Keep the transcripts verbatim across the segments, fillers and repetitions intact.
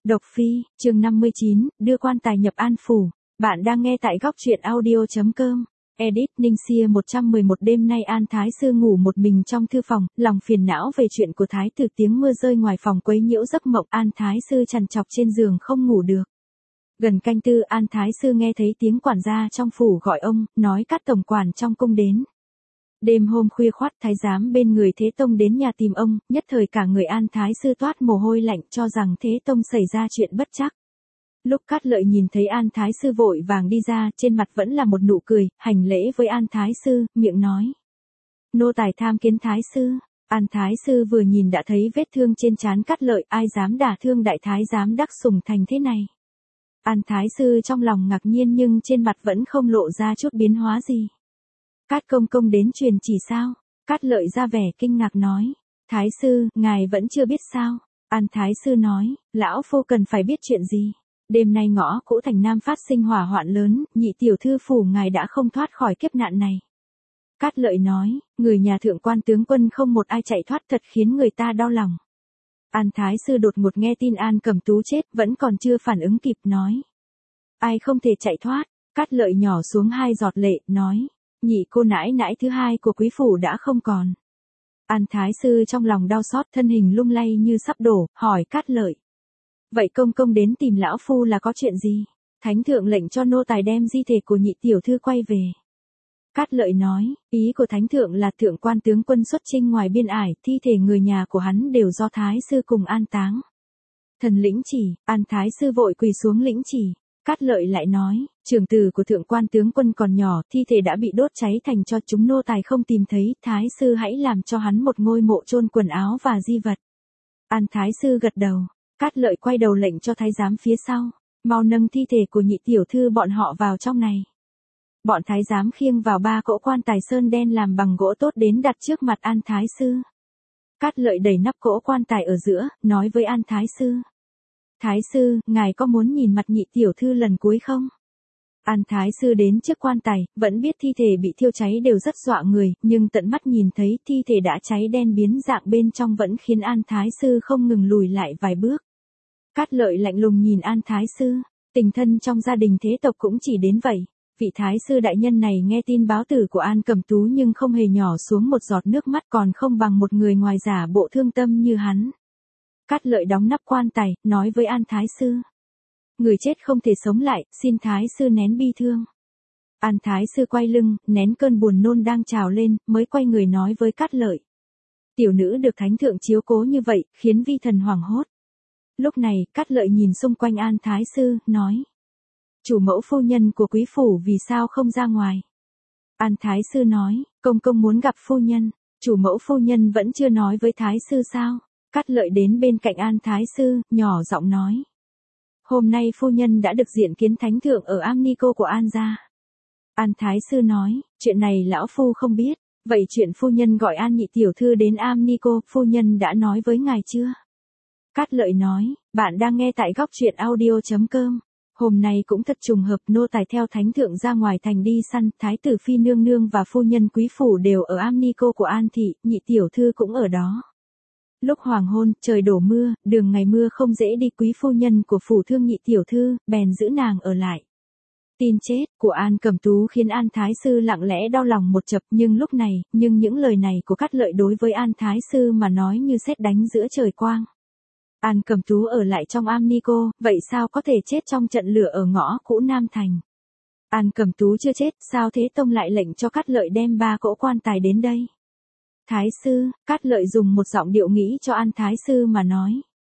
Độc Phi, chương năm mươi chín, đưa quan tài nhập An Phủ. Bạn đang nghe tại góc truyện audio chấm com. Edit Ninh Xia một trăm mười một đêm nay An Thái Sư ngủ một mình trong thư phòng, lòng phiền não về chuyện của Thái tử tiếng mưa rơi ngoài phòng quấy nhiễu giấc mộng An Thái Sư trằn trọc trên giường không ngủ được. Gần canh tư An Thái Sư nghe thấy tiếng quản gia trong phủ gọi ông, nói Cát tổng quản trong cung đến. Đêm hôm khuya khoắt thái giám bên người Thế Tông đến nhà tìm ông, nhất thời cả người An Thái Sư toát mồ hôi lạnh cho rằng Thế Tông xảy ra chuyện bất trắc. Lúc Cát Lợi nhìn thấy An Thái Sư vội vàng đi ra, trên mặt vẫn là một nụ cười, hành lễ với An Thái Sư, miệng nói. Nô tài tham kiến Thái Sư. An Thái Sư vừa nhìn đã thấy vết thương trên trán Cát Lợi, ai dám đả thương đại thái giám đắc sủng thành thế này. An Thái Sư trong lòng ngạc nhiên nhưng trên mặt vẫn không lộ ra chút biến hóa gì. Cát công công đến truyền chỉ sao? Cát Lợi ra vẻ kinh ngạc nói. Thái Sư, ngài vẫn chưa biết sao? An Thái Sư nói, lão phu cần phải biết chuyện gì? Đêm nay ngõ cũ thành Nam phát sinh hỏa hoạn lớn, nhị tiểu thư phủ ngài đã không thoát khỏi kiếp nạn này. Cát Lợi nói, người nhà thượng quan tướng quân không một ai chạy thoát thật khiến người ta đau lòng. An Thái Sư đột ngột nghe tin An Cẩm Tú chết, vẫn còn chưa phản ứng kịp nói. Ai không thể chạy thoát? Cát Lợi nhỏ xuống hai giọt lệ, nói. Nhị cô nãi nãi thứ hai của quý phủ đã không còn. An Thái Sư trong lòng đau xót, thân hình lung lay như sắp đổ, hỏi Cát Lợi. Vậy công công đến tìm lão phu là có chuyện gì? Thánh thượng lệnh cho nô tài đem di thể của nhị tiểu thư quay về. Cát Lợi nói, ý của thánh thượng là thượng quan tướng quân xuất chinh ngoài biên ải, thi thể người nhà của hắn đều do Thái Sư cùng an táng. Thần lĩnh chỉ. An Thái Sư vội quỳ xuống lĩnh chỉ. Cát Lợi lại nói, trưởng tử của thượng quan tướng quân còn nhỏ, thi thể đã bị đốt cháy thành cho chúng nô tài không tìm thấy, Thái Sư hãy làm cho hắn một ngôi mộ chôn quần áo và di vật. An Thái Sư gật đầu. Cát Lợi quay đầu lệnh cho thái giám phía sau, mau nâng thi thể của nhị tiểu thư bọn họ vào trong này. Bọn thái giám khiêng vào ba cỗ quan tài sơn đen làm bằng gỗ tốt đến đặt trước mặt An Thái Sư. Cát Lợi đẩy nắp cỗ quan tài ở giữa, nói với An Thái Sư. Thái Sư, ngài có muốn nhìn mặt nhị tiểu thư lần cuối không? An Thái Sư đến trước quan tài, vẫn biết thi thể bị thiêu cháy đều rất dọa người, nhưng tận mắt nhìn thấy thi thể đã cháy đen biến dạng bên trong vẫn khiến An Thái Sư không ngừng lùi lại vài bước. Cát Lợi lạnh lùng nhìn An Thái Sư, tình thân trong gia đình thế tộc cũng chỉ đến vậy. Vị Thái Sư đại nhân này nghe tin báo tử của An Cẩm Tú nhưng không hề nhỏ xuống một giọt nước mắt, còn không bằng một người ngoài giả bộ thương tâm như hắn. Cát Lợi đóng nắp quan tài, nói với An Thái Sư. Người chết không thể sống lại, xin Thái Sư nén bi thương. An Thái Sư quay lưng, nén cơn buồn nôn đang trào lên, mới quay người nói với Cát Lợi. Tiểu nữ được thánh thượng chiếu cố như vậy, khiến vi thần hoảng hốt. Lúc này, Cát Lợi nhìn xung quanh An Thái Sư, nói. Chủ mẫu phu nhân của quý phủ vì sao không ra ngoài? An Thái Sư nói, công công muốn gặp phu nhân, chủ mẫu phu nhân vẫn chưa nói với Thái Sư sao? Cát Lợi đến bên cạnh An Thái Sư, nhỏ giọng nói. Hôm nay phu nhân đã được diện kiến thánh thượng ở am ni cô của An gia. An Thái Sư nói, chuyện này lão phu không biết, vậy chuyện phu nhân gọi An nhị tiểu thư đến am ni cô, phu nhân đã nói với ngài chưa? Cát Lợi nói, bạn đang nghe tại góc truyện audio chấm com. Hôm nay cũng thật trùng hợp, nô tài theo thánh thượng ra ngoài thành đi săn, thái tử phi nương nương và phu nhân quý phủ đều ở am ni cô của An thị, nhị tiểu thư cũng ở đó. Lúc hoàng hôn, trời đổ mưa, đường ngày mưa không dễ đi, quý phu nhân của phủ thương nhị tiểu thư, bèn giữ nàng ở lại. Tin chết của An Cẩm Tú khiến An Thái Sư lặng lẽ đau lòng một chập, nhưng lúc này, nhưng những lời này của Cát Lợi đối với An Thái Sư mà nói như sét đánh giữa trời quang. An Cẩm Tú ở lại trong am ni cô, vậy sao có thể chết trong trận lửa ở ngõ cũ Nam Thành? An Cẩm Tú chưa chết, sao Thế Tông lại lệnh cho Cát Lợi đem ba cỗ quan tài đến đây? Thái Sư, Cát Lợi dùng một giọng điệu nghĩ cho An Thái Sư mà nói.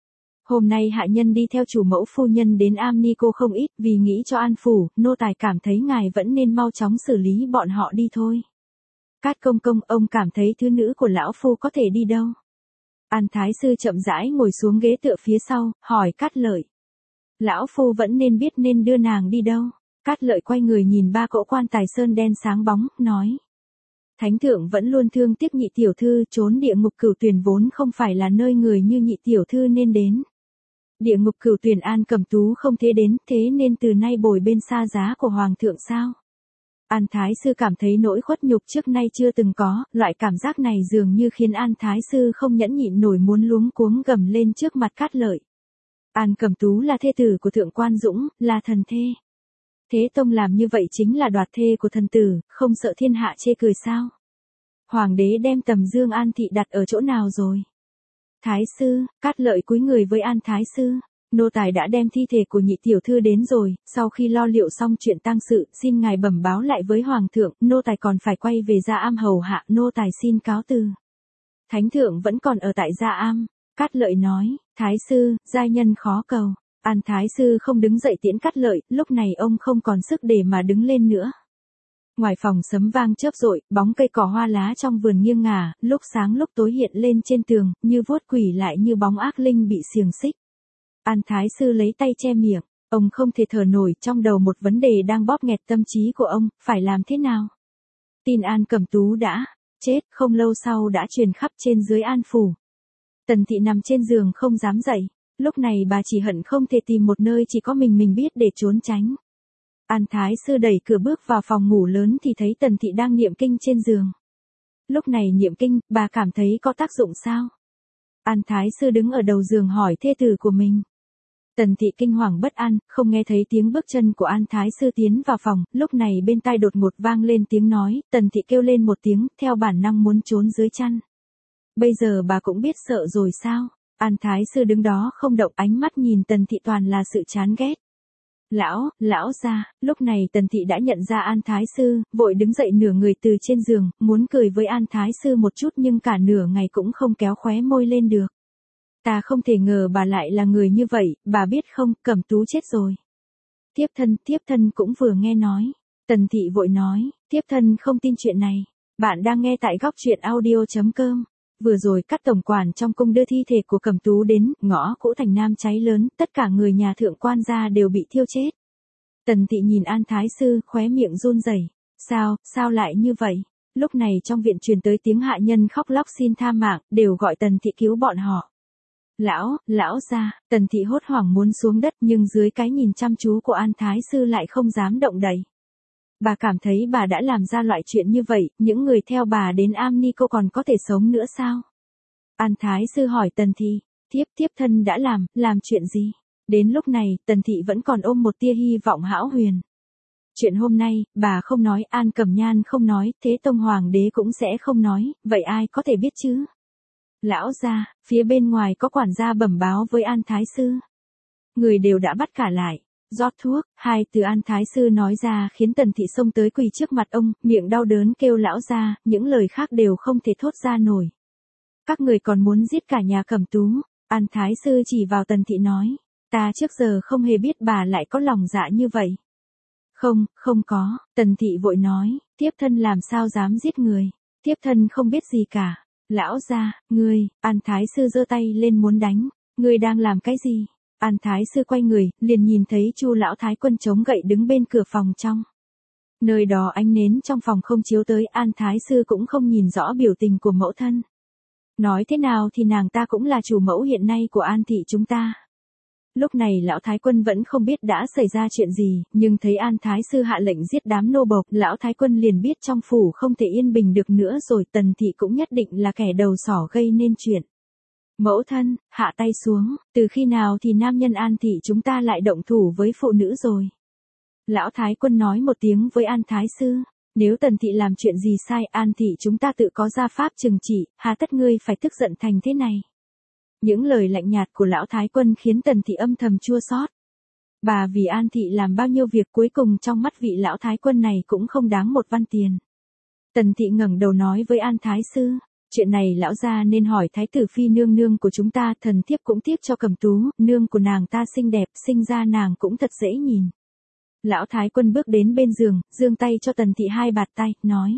Hôm nay hạ nhân đi theo chủ mẫu phu nhân đến am ni cô không ít, vì nghĩ cho An phủ, nô tài cảm thấy ngài vẫn nên mau chóng xử lý bọn họ đi thôi. Cát công công, ông cảm thấy thứ nữ của lão phu có thể đi đâu? An Thái Sư chậm rãi ngồi xuống ghế tựa phía sau, hỏi Cát Lợi. Lão phu vẫn nên biết nên đưa nàng đi đâu. Cát Lợi quay người nhìn ba cỗ quan tài sơn đen sáng bóng, nói. Thánh thượng vẫn luôn thương tiếc nhị tiểu thư, trốn địa ngục Cửu Tuyền vốn không phải là nơi người như nhị tiểu thư nên đến. Địa ngục Cửu Tuyền An Cẩm Tú không thế đến, thế nên từ nay bồi bên xa giá của hoàng thượng sao? An Thái Sư cảm thấy nỗi khuất nhục trước nay chưa từng có, loại cảm giác này dường như khiến An Thái Sư không nhẫn nhịn nổi muốn luống cuống gầm lên trước mặt Cát Lợi. An Cẩm Tú là thê tử của Thượng Quan Dũng, là thần thê. Thế Tông làm như vậy chính là đoạt thê của thần tử, không sợ thiên hạ chê cười sao? Hoàng đế đem Tầm Dương An thị đặt ở chỗ nào rồi? Thái sư, Cát Lợi cúi người với An Thái sư. Nô tài đã đem thi thể của nhị tiểu thư đến rồi, sau khi lo liệu xong chuyện tang sự, xin ngài bẩm báo lại với hoàng thượng, nô tài còn phải quay về Gia Am hầu hạ, nô tài xin cáo từ. Thánh thượng vẫn còn ở tại Gia Am. Cát Lợi nói, Thái sư, giai nhân khó cầu. An Thái sư không đứng dậy tiễn Cát Lợi, lúc này ông không còn sức để mà đứng lên nữa. Ngoài phòng sấm vang chớp rội, bóng cây cỏ hoa lá trong vườn nghiêng ngả, lúc sáng lúc tối hiện lên trên tường, như vuốt quỷ lại như bóng ác linh bị xiềng xích. An Thái sư lấy tay che miệng, ông không thể thở nổi, trong đầu một vấn đề đang bóp nghẹt tâm trí của ông, phải làm thế nào? Tin An Cẩm Tú đã chết, không lâu sau đã truyền khắp trên dưới An phủ. Tần thị nằm trên giường không dám dậy, lúc này bà chỉ hận không thể tìm một nơi chỉ có mình mình biết để trốn tránh. An Thái sư đẩy cửa bước vào phòng ngủ lớn thì thấy Tần thị đang niệm kinh trên giường. Lúc này niệm kinh, bà cảm thấy có tác dụng sao? An Thái sư đứng ở đầu giường hỏi thê tử của mình. Tần thị kinh hoàng bất an, không nghe thấy tiếng bước chân của An Thái sư tiến vào phòng, lúc này bên tai đột ngột vang lên tiếng nói, Tần thị kêu lên một tiếng, theo bản năng muốn trốn dưới chăn. Bây giờ bà cũng biết sợ rồi sao? An Thái sư đứng đó không động, ánh mắt nhìn Tần thị toàn là sự chán ghét. Lão, lão gia, lúc này Tần thị đã nhận ra An Thái sư, vội đứng dậy nửa người từ trên giường, muốn cười với An Thái sư một chút nhưng cả nửa ngày cũng không kéo khóe môi lên được. Ta không thể ngờ bà lại là người như vậy, bà biết không, Cẩm Tú chết rồi. Tiếp thân, tiếp thân cũng vừa nghe nói. Tần thị vội nói, tiếp thân không tin chuyện này. Bạn đang nghe tại góc truyện audio chấm com. Vừa rồi các tổng quản trong cung đưa thi thể của Cẩm Tú đến, ngõ cũ thành Nam cháy lớn, tất cả người nhà thượng quan gia đều bị thiêu chết. Tần thị nhìn An Thái sư, khóe miệng run rẩy. Sao, sao lại như vậy? Lúc này trong viện truyền tới tiếng hạ nhân khóc lóc xin tha mạng, đều gọi Tần thị cứu bọn họ. Lão, lão gia, Tần thị hốt hoảng muốn xuống đất nhưng dưới cái nhìn chăm chú của An Thái sư lại không dám động đậy. Bà cảm thấy bà đã làm ra loại chuyện như vậy, những người theo bà đến Am Ni cô còn có thể sống nữa sao? An Thái sư hỏi Tần thị, tiếp tiếp thân đã làm, làm chuyện gì? Đến lúc này, Tần thị vẫn còn ôm một tia hy vọng hão huyền. Chuyện hôm nay, bà không nói, An Cẩm Nhan không nói, Thế Tông Hoàng đế cũng sẽ không nói, vậy ai có thể biết chứ? Lão gia, phía bên ngoài có quản gia bẩm báo với An Thái sư. Người đều đã bắt cả lại. Rót thuốc, hai từ An Thái sư nói ra khiến Tần thị xông tới quỳ trước mặt ông, miệng đau đớn kêu lão gia, những lời khác đều không thể thốt ra nổi. Các người còn muốn giết cả nhà Cẩm Tú. An Thái sư chỉ vào Tần thị nói, ta trước giờ không hề biết bà lại có lòng dạ như vậy. Không, không có, Tần thị vội nói, tiếp thân làm sao dám giết người, tiếp thân không biết gì cả. Lão gia, ngươi, An Thái sư giơ tay lên muốn đánh, ngươi đang làm cái gì? An Thái sư quay người, liền nhìn thấy Chu lão thái quân chống gậy đứng bên cửa phòng trong. Nơi đó ánh nến trong phòng không chiếu tới, An Thái sư cũng không nhìn rõ biểu tình của mẫu thân. Nói thế nào thì nàng ta cũng là chủ mẫu hiện nay của An thị chúng ta. Lúc này lão thái quân vẫn không biết đã xảy ra chuyện gì, nhưng thấy An Thái sư hạ lệnh giết đám nô bộc, lão thái quân liền biết trong phủ không thể yên bình được nữa rồi, Tần thị cũng nhất định là kẻ đầu sỏ gây nên chuyện. Mẫu thân, hạ tay xuống, từ khi nào thì nam nhân An thị chúng ta lại động thủ với phụ nữ rồi? Lão thái quân nói một tiếng với An Thái sư, nếu Tần thị làm chuyện gì sai, An thị chúng ta tự có gia pháp trừng trị, hà tất ngươi phải tức giận thành thế này? Những lời lạnh nhạt của lão thái quân khiến Tần thị âm thầm chua xót. Bà vì An thị làm bao nhiêu việc cuối cùng trong mắt vị lão thái quân này cũng không đáng một văn tiền. Tần thị ngẩng đầu nói với An Thái sư, chuyện này lão gia nên hỏi thái tử phi nương nương của chúng ta, thần thiếp cũng tiếc cho Cẩm Tú, nương của nàng ta xinh đẹp, sinh ra nàng cũng thật dễ nhìn. Lão thái quân bước đến bên giường, giương tay cho Tần thị hai bạt tay, nói.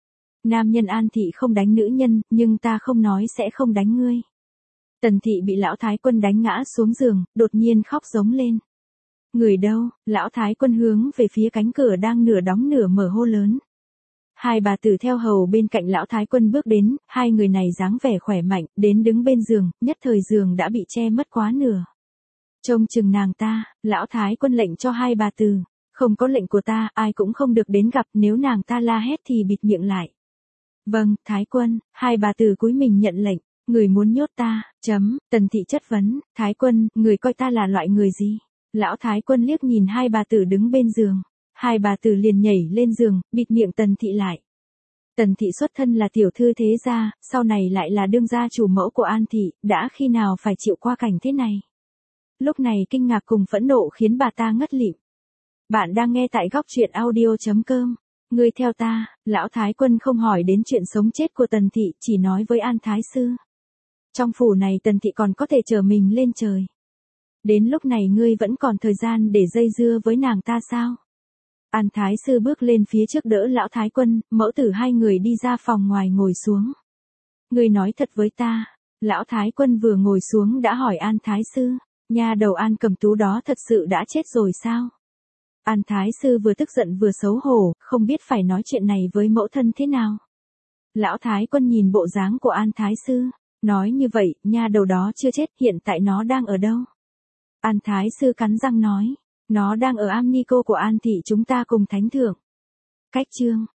Nam nhân An thị không đánh nữ nhân, nhưng ta không nói sẽ không đánh ngươi. Tần thị bị lão thái quân đánh ngã xuống giường, đột nhiên khóc giống lên. Người đâu? Lão thái quân hướng về phía cánh cửa đang nửa đóng nửa mở hô lớn. Hai bà tử theo hầu bên cạnh lão thái quân bước đến, hai người này dáng vẻ khỏe mạnh, đến đứng bên giường, nhất thời giường đã bị che mất quá nửa. Trông chừng nàng ta, lão thái quân lệnh cho hai bà tử, không có lệnh của ta, ai cũng không được đến gặp, nếu nàng ta la hét thì bịt miệng lại. Vâng, thái quân, hai bà tử cúi mình nhận lệnh. Người muốn nhốt ta, chấm, Tần Thị chất vấn, Thái Quân, người coi ta là loại người gì? Lão Thái Quân liếc nhìn hai bà tử đứng bên giường. Hai bà tử liền nhảy lên giường, bịt miệng Tần Thị lại. Tần Thị xuất thân là tiểu thư thế gia, sau này lại là đương gia chủ mẫu của An Thị, đã khi nào phải chịu qua cảnh thế này. Lúc này kinh ngạc cùng phẫn nộ khiến bà ta ngất lịm. Bạn đang nghe tại góc truyện audio.com. Ngươi theo ta, Lão Thái Quân không hỏi đến chuyện sống chết của Tần Thị, chỉ nói với An Thái Sư. Trong phủ này Tần Thị còn có thể chở mình lên trời. Đến lúc này ngươi vẫn còn thời gian để dây dưa với nàng ta sao? An Thái Sư bước lên phía trước đỡ Lão Thái Quân, mẫu tử hai người đi ra phòng ngoài ngồi xuống. Ngươi nói thật với ta, Lão Thái Quân vừa ngồi xuống đã hỏi An Thái Sư, nha đầu An Cầm Tú đó thật sự đã chết rồi sao? An Thái Sư vừa tức giận vừa xấu hổ, không biết phải nói chuyện này với mẫu thân thế nào. Lão Thái Quân nhìn bộ dáng của An Thái Sư, nói như vậy, nha đầu đó chưa chết, hiện tại nó đang ở đâu? An Thái Sư cắn răng nói, nó đang ở am ni cô của An Thị chúng ta cùng thánh thượng. Cách chương,